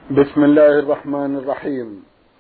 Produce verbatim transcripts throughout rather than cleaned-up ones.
بسم الله الرحمن الرحيم.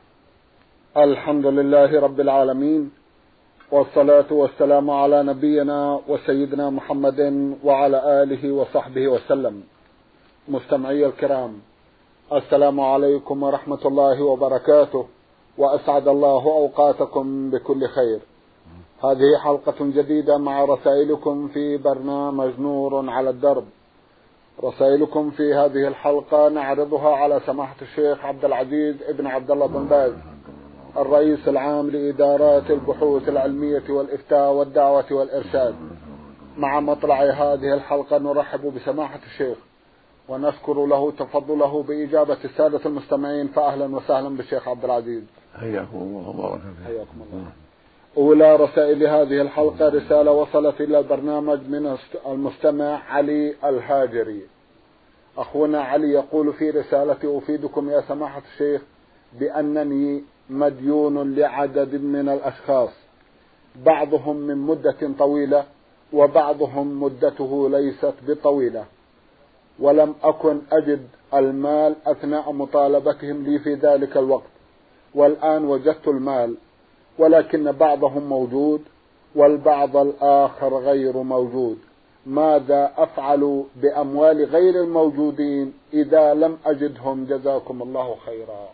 الحمد لله رب العالمين، والصلاة والسلام على نبينا وسيدنا محمد وعلى آله وصحبه وسلم. مستمعي الكرام، السلام عليكم ورحمة الله وبركاته، وأسعد الله أوقاتكم بكل خير. هذه حلقة جديدة مع رسائلكم في برنامج نور على الدرب. رسائلكم في هذه الحلقة نعرضها على سماحة الشيخ عبد العزيز ابن عبد الله بن باز، الرئيس العام لإدارات البحوث العلمية والإفتاء والدعوة والإرشاد. مع مطلع هذه الحلقة نرحب بسماحة الشيخ ونشكر له تفضله بإجابة السادة المستمعين، فأهلا وسهلا بالشيخ عبد العزيز. حياكم الله وبارك فيك. حياكم الله. أولى رسائل هذه الحلقة رسالة وصلت إلى البرنامج من المستمع علي الهاجري. أخونا علي يقول في رسالتي: أفيدكم يا سماحة الشيخ بأنني مديون لعدد من الأشخاص، بعضهم من مدة طويلة وبعضهم مدته ليست بطويلة، ولم أكن أجد المال أثناء مطالبتهم لي في ذلك الوقت، والآن وجدت المال، ولكن بعضهم موجود والبعض الآخر غير موجود. ماذا أفعل بأموال غير الموجودين إذا لم أجدهم؟ جزاكم الله خيرا.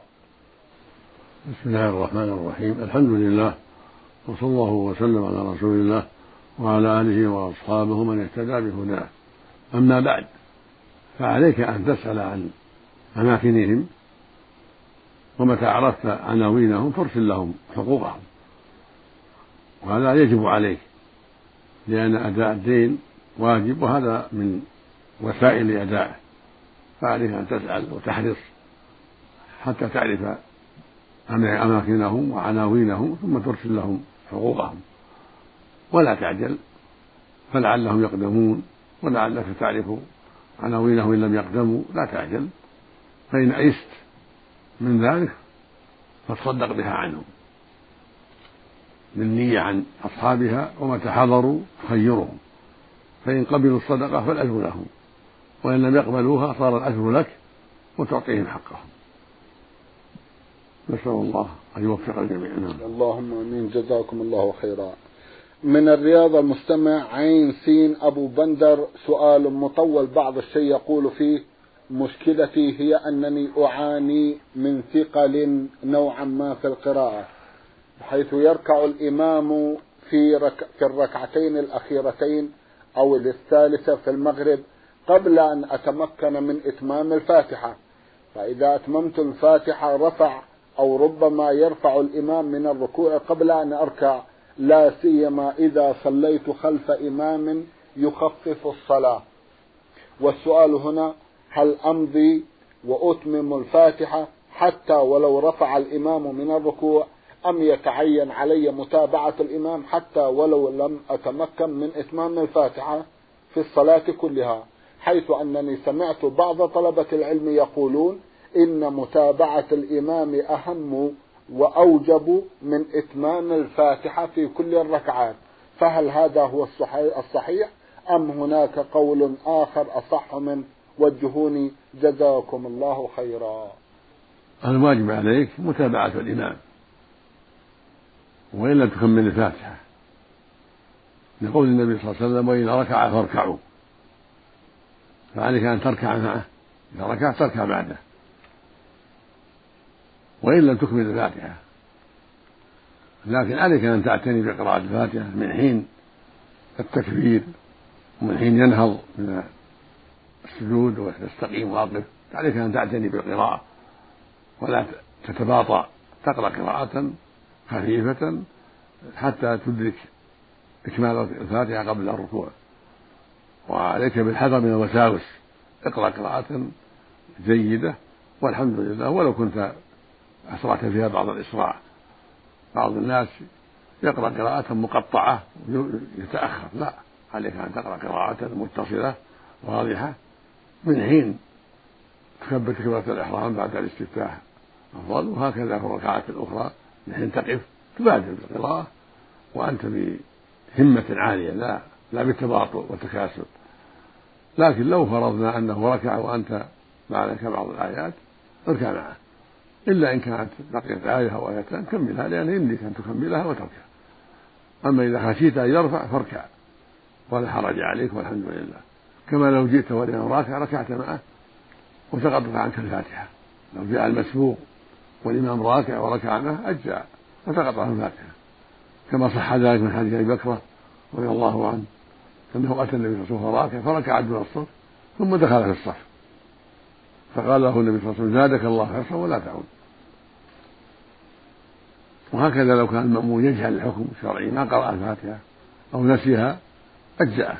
بسم الله الرحمن الرحيم. الحمد لله، وصلى الله وسلم على رسول الله وعلى آله وأصحابه من اهتدى بهداه. أما بعد، فعليك أن تسأل عن أماكنهم، ومتى عرفت عناوينهم فارسل لهم حقوقهم، وهذا يجب عليك، لأن أداء الدين واجب، وهذا من وسائل أدائه، فعليك أن تسأل وتحرص حتى تعرف أماكنهم وعناوينهم، ثم ترسل لهم حقوقهم، ولا تعجل، فلعلهم يقدمون، ولعلك تعرف عناوينهم إن لم يقدموا. لا تعجل، فإن أيست من ذلك فتصدق بها عنهم بالنية عن أصحابها، ومتى حضروا خيرهم، فإن قبلوا الصدقة فالأجر لهم، وإن لم يقبلوها صار الأجر لك وتعطيهم حقهم. نسأل الله أن يوفق الجميع. اللهم آمين. جزاكم الله خيرا. من الرياض المستمع عين سين أبو بندر سؤال مطول بعض الشيء، يقول فيه: مشكلتي هي أنني أعاني من ثقل نوعا ما في القراءة، بحيث يركع الإمام في, رك... في الركعتين الأخيرتين أو الثالثة في المغرب قبل أن أتمكن من إتمام الفاتحة، فإذا أتممت الفاتحة رفع أو ربما يرفع الإمام من الركوع قبل أن أركع، لا سيما إذا صليت خلف إمام يخفف الصلاة. والسؤال هنا: هل أمضي وأتمم الفاتحة حتى ولو رفع الإمام من الركوع، أم يتعين علي متابعة الإمام حتى ولو لم أتمكن من إتمام الفاتحة في الصلاة كلها، حيث أنني سمعت بعض طلبة العلم يقولون إن متابعة الإمام أهم وأوجب من إتمام الفاتحة في كل الركعات، فهل هذا هو الصحيح أم هناك قول آخر أصح منه؟ وجهوني جزاكم الله خيرا. الواجب عليك متابعة الإمام، وإن لم تكمل الفاتحة، لقول النبي صلى الله عليه وسلم: وإذا ركع فاركعوا، فعليك أن تركع معه، إذا ركع تركع بعده، وإن لم تكمل الفاتحة، لكن عليك أن تعتني بقراءة الفاتحة من حين التكبير ومن حين ينهض من السجود ويستقيم واقف، عليك أن تعتني بالقراءة ولا تتباطأ، تقرأ قراءة خفيفة حتى تدرك إكمال الفاتحة قبل الركوع. وعليك بالحذر من الوساوس، اقرأ قراءة جيدة والحمد لله، ولو كنت أسرعت فيها بعض الإسراع. بعض الناس يقرأ قراءة مقطعة يتأخر، لا، عليك أن تقرأ قراءة متصلة واضحة من حين تكبر تكبيرة الإحرام بعد الاستفتاح أفضل، وهكذا في الركعات الأخرى من حين تقف تبادر بالقراءة وأنت بهمة عالية، لا لا بالتباطؤ والتكاسل. لكن لو فرضنا أنه ركع وأنت معك بعض الآيات اركع معه، إلا إن كانت بقيت آية أو آيتان كملها، لأن يملك أن تكملها وتركع. أما إذا خشيت أن يرفع فاركع ولا حرج عليك والحمد لله. كما لو جئت والإمام راكع ركعت معه وسقطت عنك الفاتحة. لو جاء المسبوق والإمام راكع وركع معه أجزاء وسقط عنه الفاتحة، كما صح ذلك من حديث أبي بكر رضي الله عنه أنه أتى النبي صلى الله عليه وسلم راكع فركع دون الصف ثم دخل في الصف، فقال له النبي صلى الله عليه وسلم زادك الله حرصا ولا تعود. وهكذا لو كان المأمون يجهل الحكم الشرعي ما قرأ الفاتحة أو نسيها أجزأه،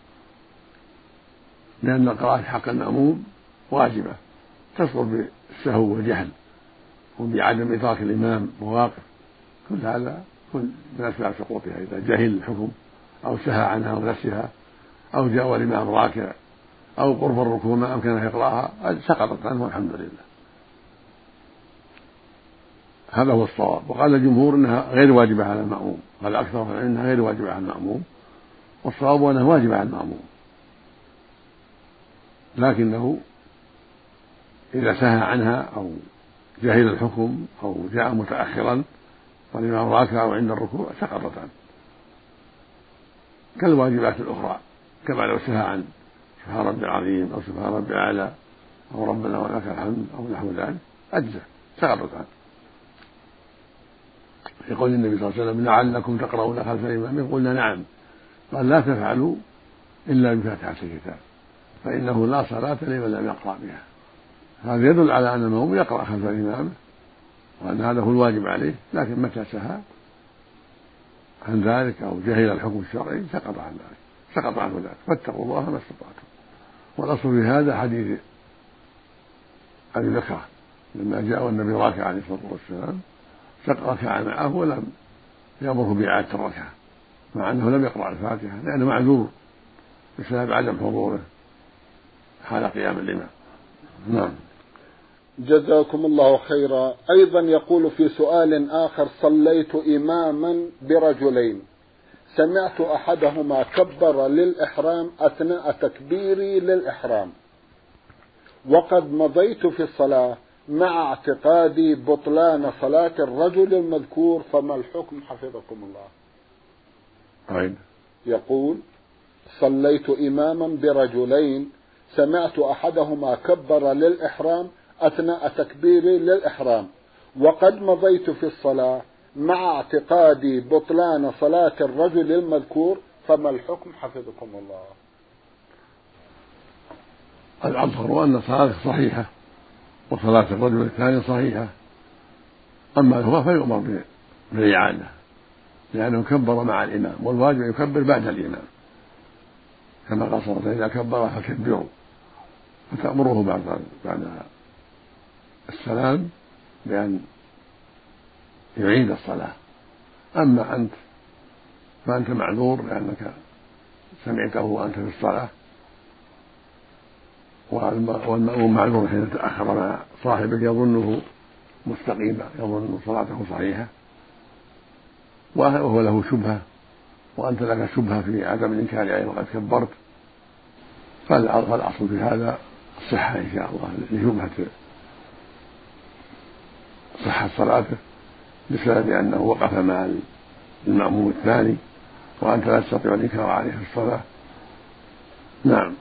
لأن القراءة حق المأموم واجبة تسقط بالسهو والجهل وبعدم إدراك الإمام مواقف، كل هذا كل من أسباب سقوطها إذا جهل الحكم أو سهى عنها ونسيها أو جاء والإمام راكع أو قرب الركوع ما أمكنه يقرأها سقطت عنه والحمد لله. هذا هو الصواب. وقال الجمهور إنها غير واجبة على المأموم، قال أكثر من العلم إنها غير واجبة على المأموم، والصواب أنها واجبة على المأموم، لكنه إذا سهى عنها أو جهل الحكم أو جاء متأخرا والإمام راكع أو عند الركوع سقطت عنه كالواجبات الأخرى، كما لو سهى عن سبحان ربي العظيم أو سبحان ربي الأعلى أو ربنا ولك الحمد أو نحو ذلك أجزى سقطت عنه. يقول النبي صلى الله عليه وسلم لعلكم تقرؤون خلف الإمام، قلنا نعم، قال لا تفعلوا إلا بفاتحة الكتاب فإنه لا صلاة لمن لم يقرأ بها. هذا يدل على أن المأموم يقرأ خلف الإمام وأن هذا هو الواجب عليه، لكن متى سهى عن ذلك أو جهل الحكم الشرعي سقط عن ذلك سقط عنه ذلك، فاتقوا الله ما استطعتم. والأصل في هذا حديث أبي بكر لما جاء النبي راكع عليه الصلاة والسلام ركع معه ولم يأمره بإعادة الركعة مع أنه لم يقرأ الفاتحة لأنه معذور بسبب عدم حضوره حال قيام الإمام. نعم. جزاكم الله خيرا. أيضا يقول في سؤال آخر: صليت إماما برجلين، سمعت أحدهما كبر للإحرام أثناء تكبيري للإحرام، وقد مضيت في الصلاة مع اعتقادي بطلان صلاة الرجل المذكور، فما الحكم حفظكم الله؟ عين. يقول: صليت إماما برجلين، سمعت أحدهما كبر للإحرام أثناء تكبيري للإحرام، وقد مضيت في الصلاة مع اعتقادي بطلان صلاة الرجل المذكور، فما الحكم حفظكم الله؟ الأظهر أن صلاته صحيحة وصلاة الرجل الثاني صحيحة، أما هو فيؤمر بالإعادة لأنه كبر مع الإمام، والواجب يكبر بعد الإمام كما قال صلى الله عليه وسلم: إذا كبر فكبروا، فتأمره بعد بعد السلام بأن يعيد الصلاة. أما أنت فأنت معذور لأنك سمعته وأنت في الصلاة، والمأموم معذور حين تأخر مع صاحبه يظنه مستقيما، يظن صلاته صحيحة وهو له شبهة وأنت لك شبهة في عدم الإنكار عليه وقد كبرت، فالأصل في هذا الصحة إن شاء الله لشبهة صحة صلاته بسبب أنه وقف مع المأموم الثاني وأنت لا تستطيع الإنكار عليه في الصلاة. نعم.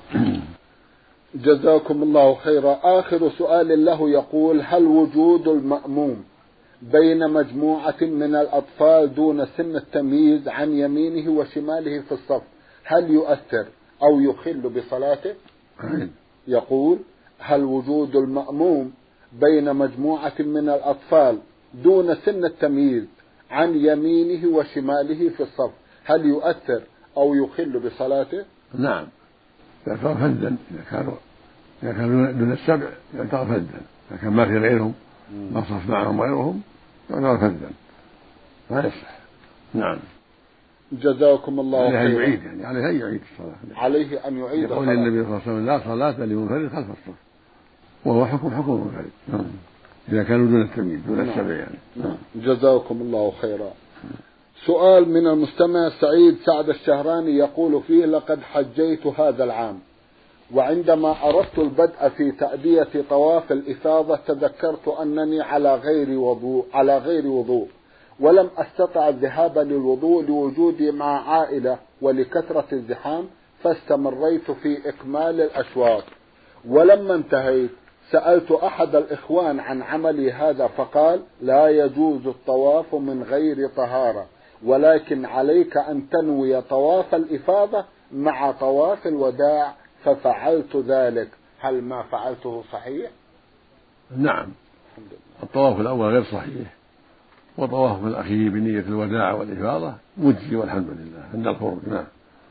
جزاكم الله خيرا. آخر سؤال له يقول: هل وجود المأموم بين مجموعة من الأطفال دون سن التمييز عن يمينه وشماله في الصف هل يؤثر أو يخل بصلاته؟ يقول: هل وجود المأموم بين مجموعة من الأطفال دون سن التمييز عن يمينه وشماله في الصف هل يؤثر أو يخل بصلاته؟ نعم، يعتبر فدا إذا كانوا إذا كانوا دون السبع يعتبر فدا، إذا كان ما في غيرهم ما صف معهم غيرهم يعتبر فدا ما يصح. نعم. جزاكم الله خيرا. عليه يعيد يعني عليه أن يعيد الصلاة، عليه أن يعيد الصلاة. يقول النبي صلى الله عليه وسلم: لا صلاة لمنفرد خلف الصف، وهو حكم حكم المنفرد. نعم. إذا كانوا دون التمييز دون نعم. السبع يعني. نعم. جزاكم الله خيرا. سؤال من المستمع سعيد سعد الشهراني يقول فيه: لقد حجيت هذا العام وعندما أردت البدء في تأدية طواف الإفاضة تذكرت أنني على غير وضوء على غير وضوء ولم أستطع الذهاب للوضوء لوجودي مع عائلة ولكثرة الزحام، فاستمريت في إكمال الأشواط. ولما انتهيت سألت أحد الإخوان عن عملي هذا فقال: لا يجوز الطواف من غير طهارة، ولكن عليك أن تنوي طواف الإفاضة مع طواف الوداع، ففعلت ذلك. هل ما فعلته صحيح؟ نعم، الطواف الأول غير صحيح، وطواف الأخير بنية الوداع والإفاضة مجزي والحمد لله عند الخروج. نعم.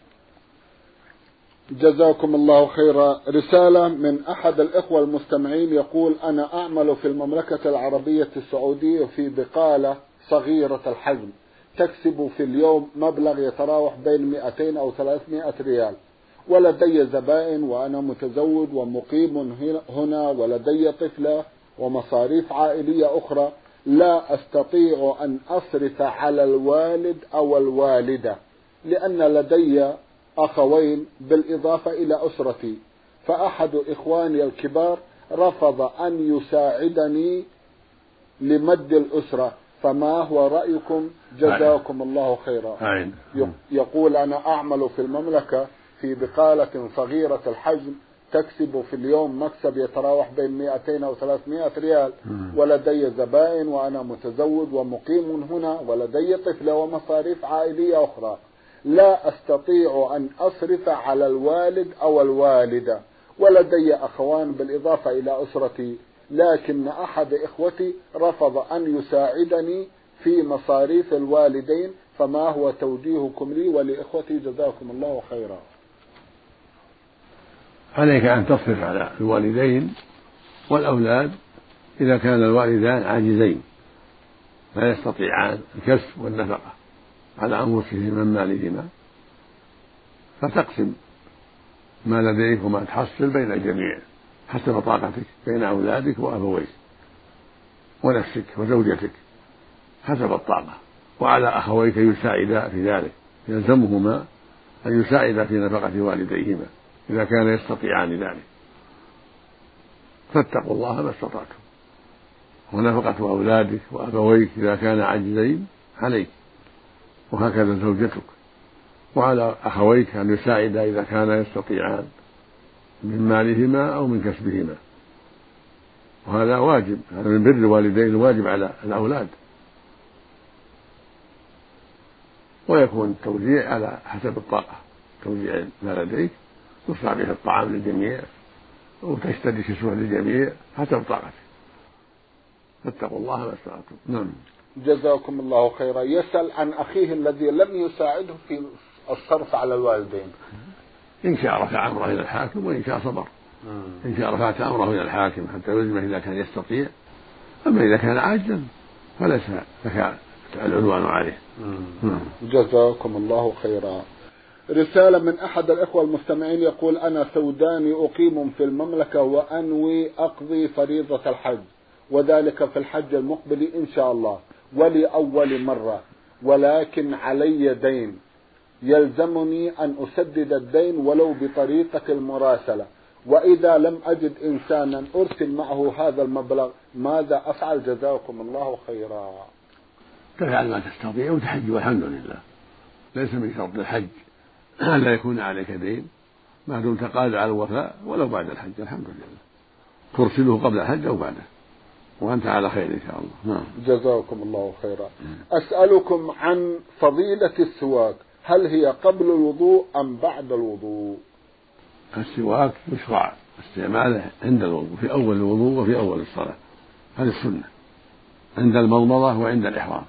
جزاكم الله خيرا. رسالة من أحد الإخوة المستمعين يقول: أنا أعمل في المملكة العربية السعودية في بقالة صغيرة الحجم تكسب في اليوم مبلغ يتراوح بين مئتين أو ثلاثمائة ريال، ولدي زبائن وأنا متزوج ومقيم هنا، ولدي طفلة ومصاريف عائلية أخرى، لا أستطيع أن أصرف على الوالد أو الوالدة لأن لدي أخوين بالإضافة إلى أسرتي، فأحد إخواني الكبار رفض أن يساعدني لمد الأسرة، فما هو رأيكم؟ جزاكم الله خيرا. يقول: أنا أعمل في المملكة في بقالة صغيرة الحجم تكسب في اليوم مكسب يتراوح بين مئتين أو ثلاثمائة ريال، ولدي زبائن وأنا متزوج ومقيم هنا، ولدي طفلة ومصاريف عائلية أخرى، لا أستطيع أن أصرف على الوالد أو الوالدة، ولدي أخوان بالإضافة إلى أسرتي، لكن أحد إخوتي رفض أن يساعدني في مصاريف الوالدين، فما هو توجيهكم لي ولإخوتي؟ جزاكم الله خيرا. عليك أن تصرف على الوالدين والأولاد إذا كان الوالدان عاجزين لا يستطيعان الكسب والنفقة على أنفسهم من مالهما، فتقسم ما لديك وما تحصل بين الجميع حسب طاقتك بين أولادك وأبويك ونفسك وزوجتك حسب الطاقة، وعلى أخويك يساعدا في ذلك، يلزمهما أن يساعدا في نفقة والديهما إذا كان يستطيعان ذلك، فاتقوا الله ما استطعتم. ونفقة أولادك وأبويك إذا كان عاجزين عليك، وهكذا زوجتك، وعلى أخويك أن يساعدا إذا كانا يستطيعان من مالهما أو من كسبهما، وهذا واجب، هذا من بر الوالدين الواجب على الأولاد. ويكون التوزيع على حسب الطاقة، توزيع ما لديك تصنع به الطعام للجميع وتشتري كسوة للجميع حسب طاقتك، فاتقوا الله ما استطعتم. نعم. جزاكم الله خيرا. يسأل عن أخيه الذي لم يساعده في الصرف على الوالدين، إن شاء رفع أمره إلى الحاكم وإن شاء صبر. إن شاء رفعت أمره إلى الحاكم حتى يلزمه إذا كان يستطيع، أما إذا كان عاجزا فليس لك العنوان عليه. جزاكم الله خيرا. رسالة من أحد الإخوة المستمعين يقول: أنا سوداني أقيم في المملكة وأنوي أقضي فريضة الحج، وذلك في الحج المقبل إن شاء الله ولأول مرة، ولكن علي دين يلزمني أن أسدد الدين ولو بطريقة المراسلة، وإذا لم أجد إنسانا أرسل معه هذا المبلغ ماذا أفعل؟ جزاكم الله خيرا. تفعل ما تستطيع وتحج والحمد لله، ليس من شرط الحج ألا يكون عليك دين ما دمت قادر على الوفاء ولو بعد الحج، الحمد لله ترسله قبل الحج أو بعده وأنت على خير إن شاء الله. نعم. جزاكم الله خيرا. أسألكم عن فضيلة السواك، هل هي قبل الوضوء أم بعد الوضوء؟ السواك يشرع استعماله عند الوضوء، في أول الوضوء وفي أول الصلاة، هذه السنة، عند المضمضة وعند الإحرام.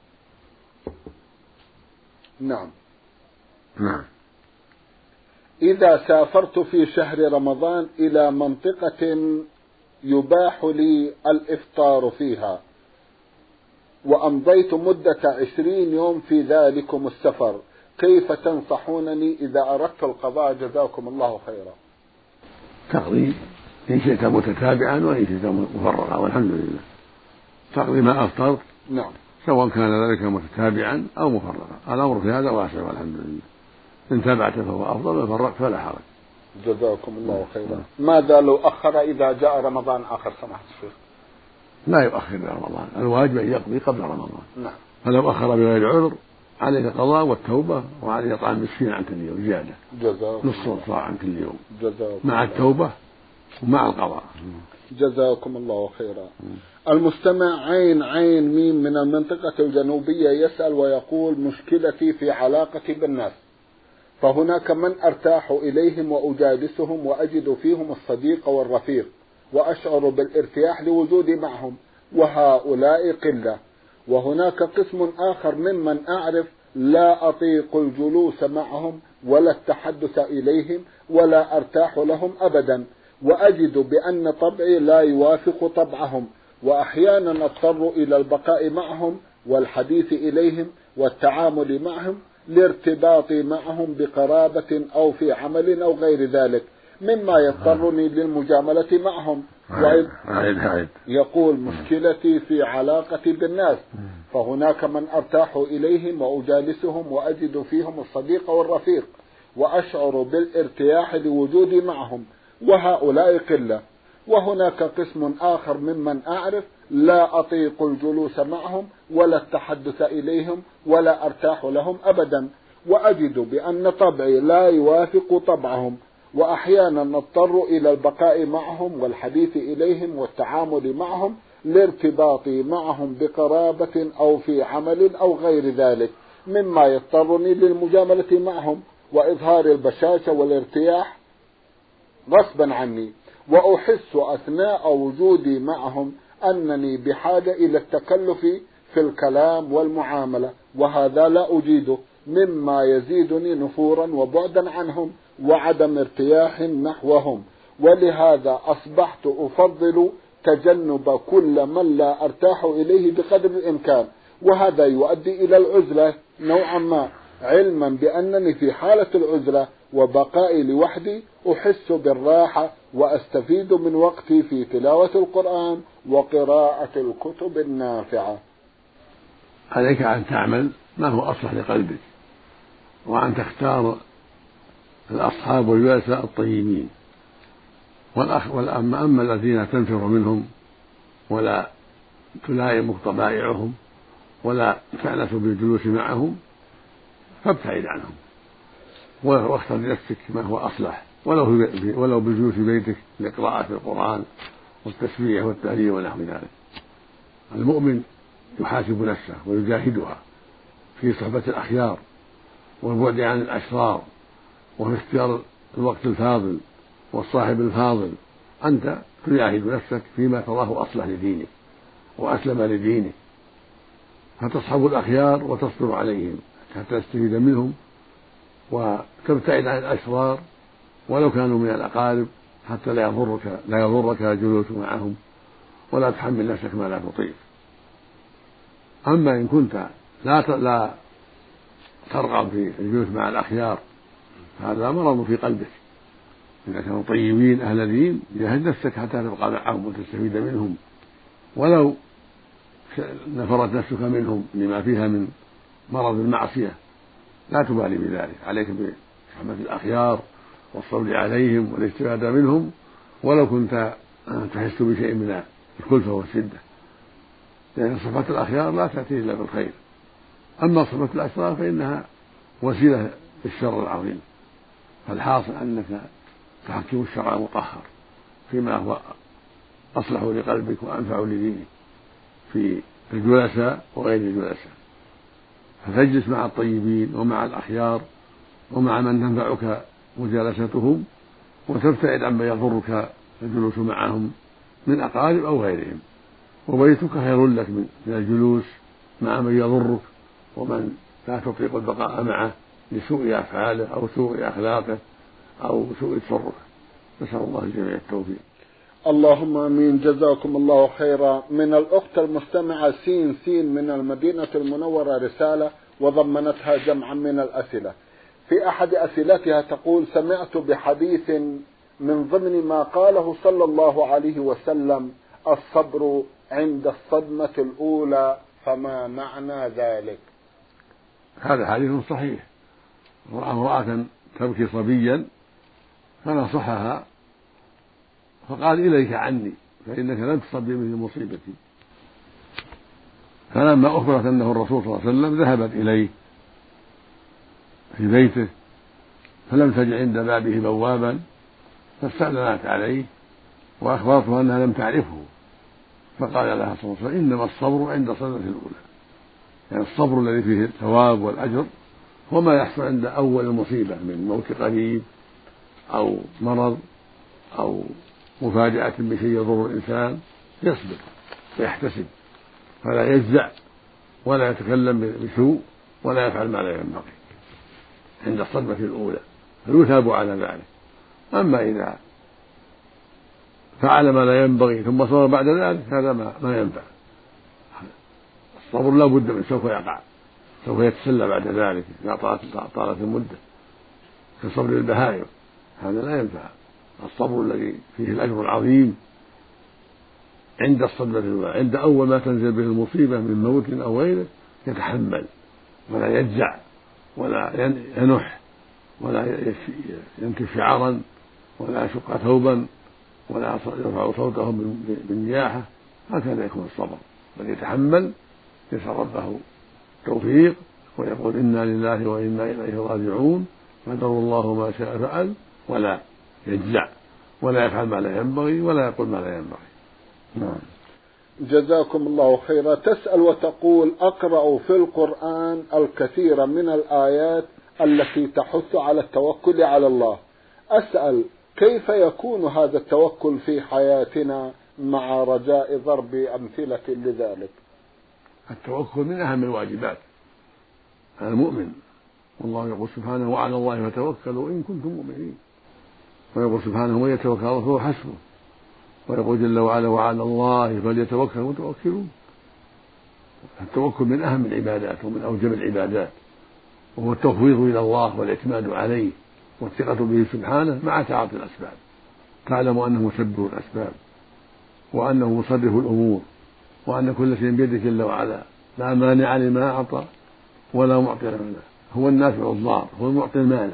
نعم. نعم. إذا سافرت في شهر رمضان إلى منطقة يباح لي الإفطار فيها وأمضيت مدة عشرين يوم في ذلكم السفر، كيف تنصحونني إذا أردت القضاء؟ جزاكم الله خيرا. تقضي إن شئت متتابعا وإن شئت مفرغا، والحمد لله تقضي ما أفطرت. نعم. سواء كان ذلك متتابعا أو مفرغا، الأمر في هذا واسع والحمد لله، إن تابعت فهو أفضل وفرغت فلا حرج. جزاكم الله خيرا. ماذا لو أخر إذا جاء رمضان آخر سماحة الشيخ؟ لا يؤخر إلى رمضان، الواجب أن يقضي قبل رمضان. نعم. فلو أخر بغير عذر عليه القضاء والتوبة، وعليه إطعام مسكين عن كل يوم زيادة نصف صاع عن كل يوم مع التوبة ومع القضاء. جزاكم الله خيرا. المستمع عين عين ميم من المنطقة الجنوبية يسأل ويقول: مشكلتي في علاقتي بالناس، فهناك من أرتاح إليهم وأجالسهم وأجد فيهم الصديق والرفيق وأشعر بالارتياح لوجودي معهم، وهؤلاء قلة. وهناك قسم آخر ممن أعرف لا أطيق الجلوس معهم ولا التحدث إليهم ولا أرتاح لهم أبدا، وأجد بأن طبعي لا يوافق طبعهم، وأحيانا أضطر إلى البقاء معهم والحديث إليهم والتعامل معهم لارتباطي معهم بقرابة أو في عمل أو غير ذلك، مما يضطرني للمجاملة معهم. يقول: مشكلتي في علاقتي بالناس، فهناك من أرتاح إليهم وأجالسهم وأجد فيهم الصديق والرفيق وأشعر بالارتياح لوجودي معهم، وهؤلاء قلة. وهناك قسم آخر ممن أعرف لا أطيق الجلوس معهم ولا التحدث إليهم ولا أرتاح لهم أبدا، وأجد بأن طبعي لا يوافق طبعهم، وأحيانا أضطر إلى البقاء معهم والحديث إليهم والتعامل معهم لارتباطي معهم بقرابة أو في عمل أو غير ذلك، مما يضطرني للمجاملة معهم وإظهار البشاشة والارتياح غصبا عني، وأحس أثناء وجودي معهم أنني بحاجة إلى التكلف في الكلام والمعاملة، وهذا لا أجيده، مما يزيدني نفورا وبعدا عنهم وعدم ارتياح نحوهم. ولهذا أصبحت أفضل تجنب كل من لا أرتاح إليه بقدر الإمكان، وهذا يؤدي إلى العزلة نوعا ما، علما بأنني في حالة العزلة وبقائي لوحدي أحس بالراحة وأستفيد من وقتي في تلاوة القرآن وقراءة الكتب النافعة. عليك أن تعمل ما هو أصلح لقلبك، وأن تختار الأصحاب والجلساء الطيبين، والأخ والأما أما الذين تنفر منهم ولا تلائمك طبائعهم ولا تأنس بالجلوس معهم فابتعد عنهم، واختر لنفسك ما هو أصلح، ولو ولو بالجلوس في بيتك لقراءة القرآن والتسبيح والتهليل ونحو ذلك. المؤمن يحاسب نفسه ويجاهدها في صحبة الأخيار والبعد عن الأشرار وفي اختيار الوقت الفاضل والصاحب الفاضل. أنت تجاهد نفسك فيما تراه أصلح لدينك وأسلم لدينك، فتصحب الأخيار وتصبر عليهم حتى تستفيد منهم، وتبتعد عن الأشرار ولو كانوا من الأقارب حتى لا يضرك لا يضرك الجلوس معهم، ولا تحمل نفسك ما لا تطيق. أما إن كنت لا لا ترغب في الجلوس مع الأخيار هذا مرض في قلبك. إذا كانوا طيبين أهل دين جاهد نفسك حتى تبقى معهم وتستفيد منهم، ولو نفرت نفسك منهم لما فيها من مرض المعصية لا تبالي بذلك. عليك بصحبة الأخيار والصبر عليهم والاستفادة منهم، ولو كنت تحس بشيء من الكلفة والشدة، لأن صحبة الأخيار لا تأتي إلا بالخير. أما صحبة الأشرار فإنها وسيلة للشر العظيم. فالحاصل أنك تحكم الشرع المطهر فيما هو أصلح لقلبك وأنفع لدينك في الجلساء وغير الجلساء، فتجلس مع الطيبين ومع الأخيار ومع من تنفعك مجالستهم، وتبتعد عما يضرك الجلوس معهم من أقارب أو غيرهم. وبيتك خير لك من الجلوس مع من يضرك ومن لا تطيق البقاء معه لسوء أفعاله أو سوء أخلاقه أو سوء تصرفه. نسأل الله الجميع التوفيق. اللهم امين. جزاكم الله خيرا. من الاخت المستمعه سين سين من المدينه المنوره رساله وضمنتها جمعا من الاسئله. في احد اسئلتها تقول: سمعت بحديث من ضمن ما قاله صلى الله عليه وسلم: الصبر عند الصدمه الاولى، فما معنى ذلك؟ هذا حديث صحيح. امرأة تبكي صبيا فنصحها فقال إليك عني فإنك لن تصب بمثل مصيبتي. فلما أخبرت أنه الرسول صلى الله عليه وسلم ذهبت إليه في بيته فلم تجد عند بابه بوابا فاستأذنت عليه وأخبرته أنها لم تعرفه فقال لها صلى الله عليه وسلم إنما الصبر عند الصدمة الأولى، يعني الصبر الذي فيه الثواب والأجر هو ما يحصل عند أول المصيبة من موت قريب أو مرض أو مفاجأة بشيء يضر الإنسان، يصبر ويحتسب فلا يجزع ولا يتكلم بسوء ولا يفعل ما لا ينبغي عند الصدمة الأولى فيثاب على ذلك. أما إذا فعل ما لا ينبغي ثم صبر بعد ذلك هذا ما, ما ينفع. الصبر لا بد من سوف يقع، سوف يتسلى بعد ذلك إذا طالت طالت المدة كصبر البهائم، هذا لا ينفع. الصبر الذي فيه الأجر العظيم عند الصدمة الأولى، عند أول ما تنزل به المصيبة من موت أو غيره يتحمل ولا يجزع ولا ينح ولا ينكف شعرا ولا يشق ثوبا ولا يرفع صوته بالنياحة، هكذا يكون الصبر بل يتحمل يسأل ربه توفيق ويقول إنا لله وإنا إليه راجعون قدر الله ما شاء فعل ولا يجزع ولا يفعل ما لا ينبغي ولا يقول ما لا ينبغي. نعم. جزاكم الله خيرا. تسأل وتقول أقرأ في القرآن الكثير من الآيات التي تحث على التوكل على الله، أسأل كيف يكون هذا التوكل في حياتنا مع رجاء ضرب أمثلة لذلك؟ التوكل من أهم الواجبات على المؤمن، والله يقول سبحانه وعلى الله فتوكلوا إن كنتم مؤمنين، ويقول سبحانه ومن يتوكل على الله فهو حسبه، ويقول جل وعلا وعلى الله فليتوكل المتوكلون. التوكل من أهم العبادات ومن أوجب العبادات، وهو التفويض إلى الله والاعتماد عليه والثقة به سبحانه مع تعاطي الأسباب. تعلم أنه مسبب الأسباب وأنه مصرف الأمور وأن كل شيء بيده جل وعلا، لا مانع لما أعطى ولا معطي لما، هو النافع الضار، هو المعطي المانع،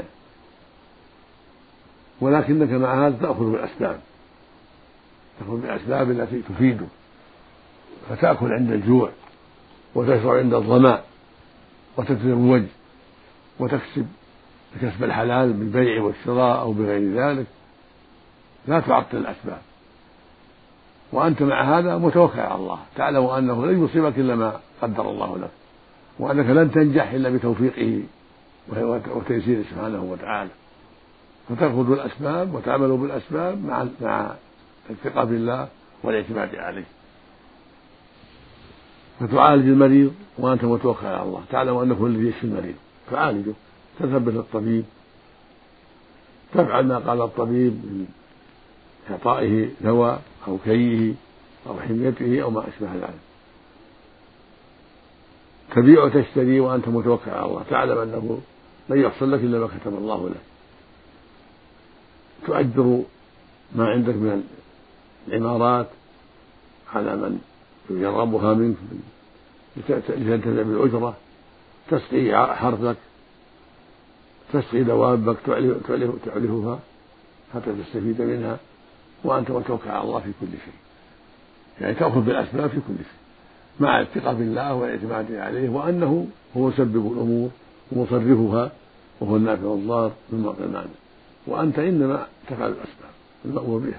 ولكنك مع هذا تأخذ بالأسباب، تأخذ بالأسباب التي تفيده، فتأكل عند الجوع وتشرب عند الظمأ وتتزوج وتكسب بكسب الحلال بالبيع والشراء أو بغير ذلك، لا تعطل الأسباب، وأنت مع هذا متوكل على الله، تعلم أنه لن يصيبك إلا ما قدر الله لك، وأنك لن تنجح إلا بتوفيقه وتيسيره سبحانه وتعالى، فتأخذ بالأسباب وتعمل بالأسباب مع مع الثقة بالله والاعتماد عليه. فتعالج المريض وأنت متوكل على الله، تعلم أنه هو الذي يشفي المريض، تعالجه، تذهب إلى الطبيب، تفعل ما قال الطبيب من إعطائه دواء أو كيه أو حميته أو ما أشبه ذلك. تبيع وتشتري وأنت متوكل على الله، تعلم أنه لن يحصل لك إلا ما كتب الله لك. تؤجر ما عندك من العمارات على من يرغبها منك لتنتفع بالأجرة، تسقي حرثك، تسقي دوابك، تعلفها حتى تستفيد منها وأنت متوكل على الله في كل شيء، يعني تأخذ بالأسباب في كل شيء مع الثقة بالله والاعتماد عليه، وأنه هو مسبب الأمور ومصرفها وهو النافع الضار بالمعطي المانع، وأنت إنما تفعل الأسباب المأمور بها.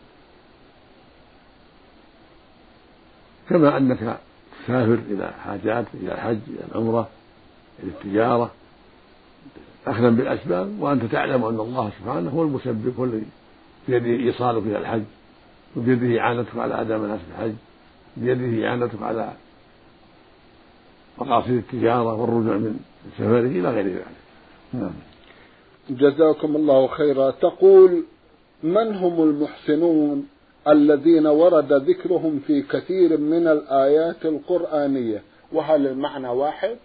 كما أنك تسافر إلى حاجات، إلى الحج، إلى العمرة، إلى التجارة، أخذا بالأسباب، وأنت تعلم أن الله سبحانه هو المسبب، هو الذي بيده إيصالك إلى الحج، وبيده إعانتك على أداء مناسك الحج، بيده إعانتك على مقاصد التجارة والرجوع من سفره إلى غير ذلك. نعم. جزاكم الله خيرا. تقول من هم المحسنون الذين ورد ذكرهم في كثير من الآيات القرآنية، وهل المعنى واحد؟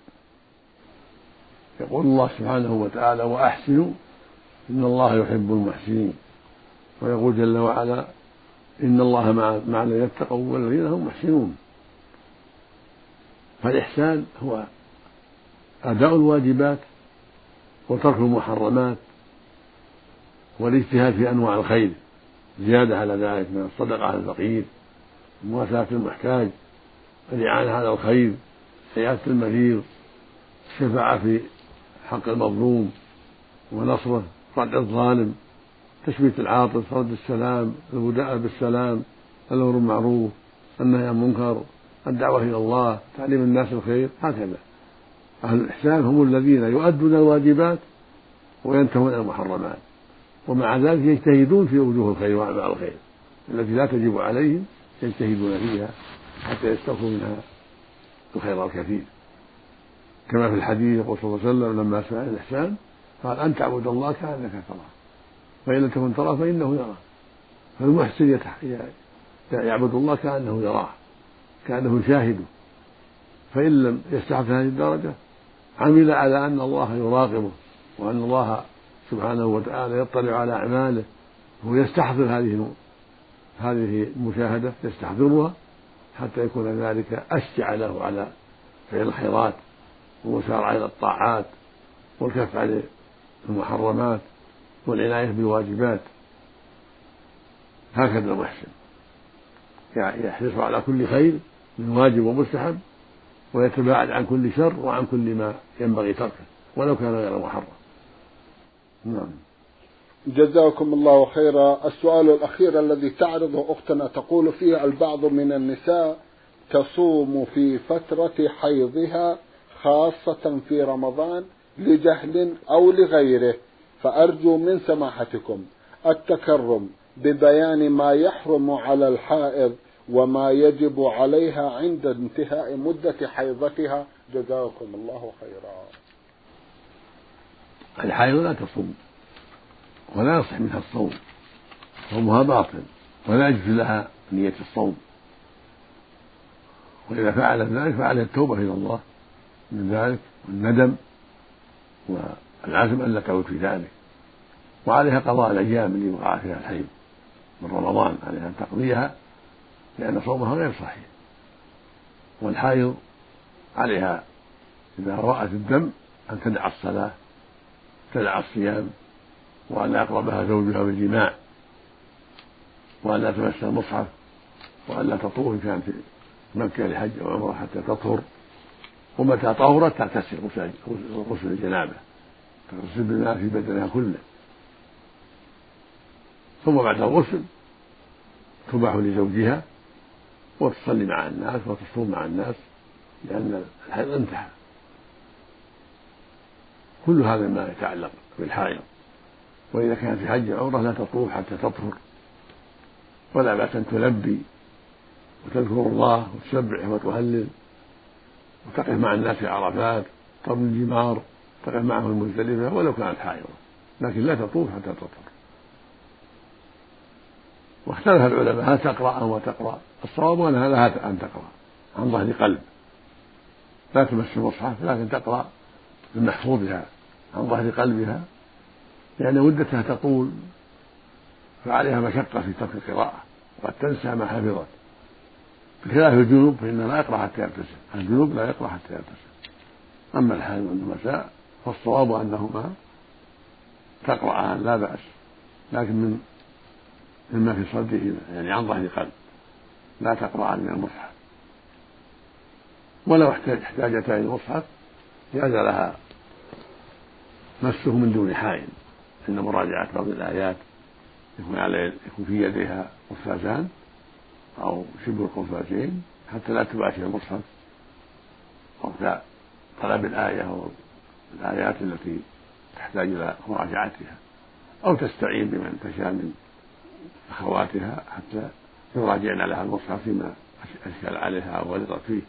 يقول الله سبحانه وتعالى وأحسنوا إن الله يحب المحسنين، ويقول جل وعلا إن الله مع الذين اتقوا والذين هم محسنون. فالإحسان هو أداء الواجبات وترك المحرمات والاجتهاد في أنواع الخير زيادة على ذلك من الصدقة على الفقير، مواساة المحتاج، الإعانة على الخير، عيادة المريض، الشفاعة في حق المظلوم ونصره، رد الظالم، تشميت العاطف، رد السلام، البداء بالسلام، الأمر بالمعروف، النهي عن المنكر، الدعوة إلى الله، تعليم الناس الخير. هكذا أهل الإحسان هم الذين يؤدون الواجبات وينتهون عن المحرمات، ومع ذلك يجتهدون في وجوه الخير وأعمال الخير التي لا تجب عليهم، يجتهدون فيها حتى يستوفوا منها الخير الكثير. كما في الحديث يقول صلى الله عليه وسلم لما سأل الإحسان قال أن تعبد الله كأنك تراه فإن لم تكن تراه فإنه يراه. فالمحسن يعبد الله كأنه يراه، كأنه يشاهده، فإن لم يستحق هذه الدرجة عمل على أن الله يراقبه وأن الله سبحانه وتعالى يطلع على أعماله، هو يستحضر هذه هذه المشاهدة، يستحضرها حتى يكون ذلك أشجع له على فعل الخيرات والمسارعة إلى الطاعات والكف عن المحرمات والعناية بالواجبات. هكذا المحسن يحرص على كل خير من واجب ومستحب، ويتباعد عن كل شر وعن كل ما ينبغي تركه ولو كان غير محرم. نعم. جزاكم الله خيرا. السؤال الأخير الذي تعرضه أختنا تقول فيه البعض من النساء تصوم في فترة حيضها خاصة في رمضان لجهل أو لغيره، فأرجو من سماحتكم التكرم ببيان ما يحرم على الحائض وما يجب عليها عند انتهاء مدة حيضتها، جزاكم الله خيرا. الحائض لا تصوم ولا يصح منها الصوم، صومها باطل ولا يجوز لها نية الصوم، وإذا فعلت ذلك فعلها التوبة إلى الله من ذلك والندم والعزم ألا تعود في ذلك، وعليها قضاء الأيام اللي وقع فيها الحيض من رمضان، عليها أن تقضيها لأن صومها غير صحيح. والحائض عليها إذا رأت الدم أن تدع الصلاة، تدع الصيام، وأن لا يقربها زوجها بالجماع، وأن لا تمس المصحف، وأن لا تطوف إن كانت في مكة لحج أو عمرة حتى تطهر، ومتى طهرت تغتسل غسل الجنابة، تغتسل بالماء في بدنها كله، ثم بعد الغسل تباح لزوجها وتصلي مع الناس وتصوم مع الناس لأن الحيض انتهى. كل هذا ما يتعلق بالحائض. وإذا كانت في حج عمرة لا تطوف حتى تطهر، ولا بأس أن تلبي وتذكر الله وتسبح وتهلل وتقف مع الناس في عرفات، ترمي الجمار، تقف معهم المزدلفة ولو كانت حائضة، لكن لا تطوف حتى تطهر. واختلف العلماء هل تقرأ أو ما تقرأ. الصواب أنها لها أن تقرأ عن ظهر قلب، لا تمس المصحف، لكن تقرأ من محفوظها عن ظهر قلبها، لأن مدتها تطول فعليها مشقة في ترك القراءة وقد تنسى ما حفظت، بخلاف الجنوب فإنه لا يقرأ حتى يغتسل، الجنوب لا يقرأ حتى يغتسل. أما الحائض والنساء فالصواب أنهما تقرأان لا بأس، لكن من مما في صدره يعني عن ظهر قلب، لا تقرأان من المصحف. ولو احتاجتا إلى المصحف جاز لها مسه من دون حائل عند مراجعة بعض الآيات، يكون على يكون في يديها قفازان أو شبه القفازين حتى لا تباشر المصحف وقت طلب الآية أو الآيات التي تحتاج إلى مراجعتها، أو تستعين بمن تشاء من أخواتها حتى يراجعن لها المصحف فيما أشكل عليها أو غلطت فيه.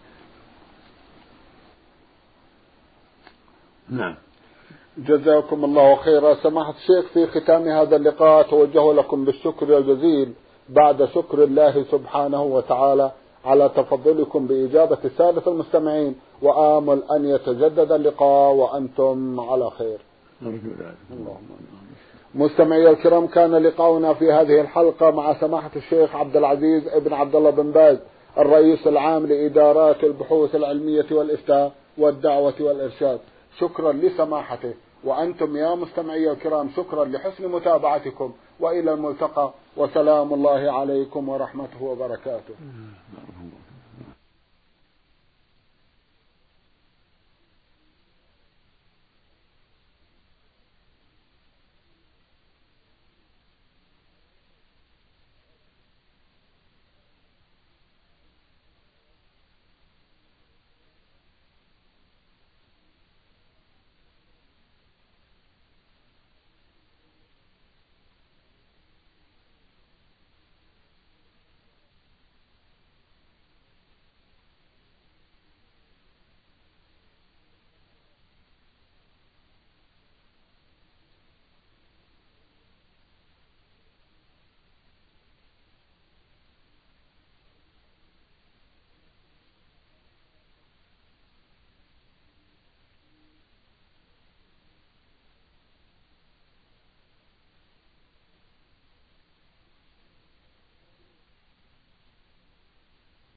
نعم. جزاكم الله خيرا. سماحة الشيخ، في ختام هذا اللقاء توجه لكم بالشكر الجزيل بعد شكر الله سبحانه وتعالى على تفضلكم بإجابة سادة المستمعين، وآمل أن يتجدد اللقاء وأنتم على خير. اللهم مستمعي الكرام، كان لقاؤنا في هذه الحلقة مع سماحة الشيخ عبد العزيز ابن عبد الله بن باز، الرئيس العام لإدارات البحوث العلمية والإفتاء والدعوة والإرشاد. شكرا لسماحته وأنتم يا مستمعي الكرام شكرا لحسن متابعتكم، وإلى الملتقى، وسلام الله عليكم ورحمته وبركاته.